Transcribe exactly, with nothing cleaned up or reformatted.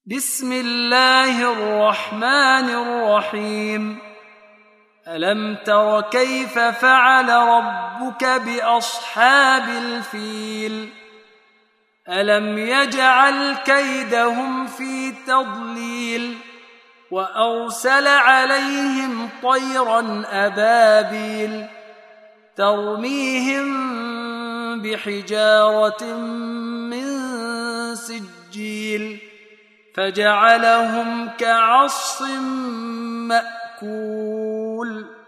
بسم الله الرحمن الرحيم ألم تر كيف فعل ربك بأصحاب الفيل ألم يجعل كيدهم في تضليل وأرسل عليهم طيرا أبابيل ترميهم بحجارة من سجيل فجعلهم كعصف مأكول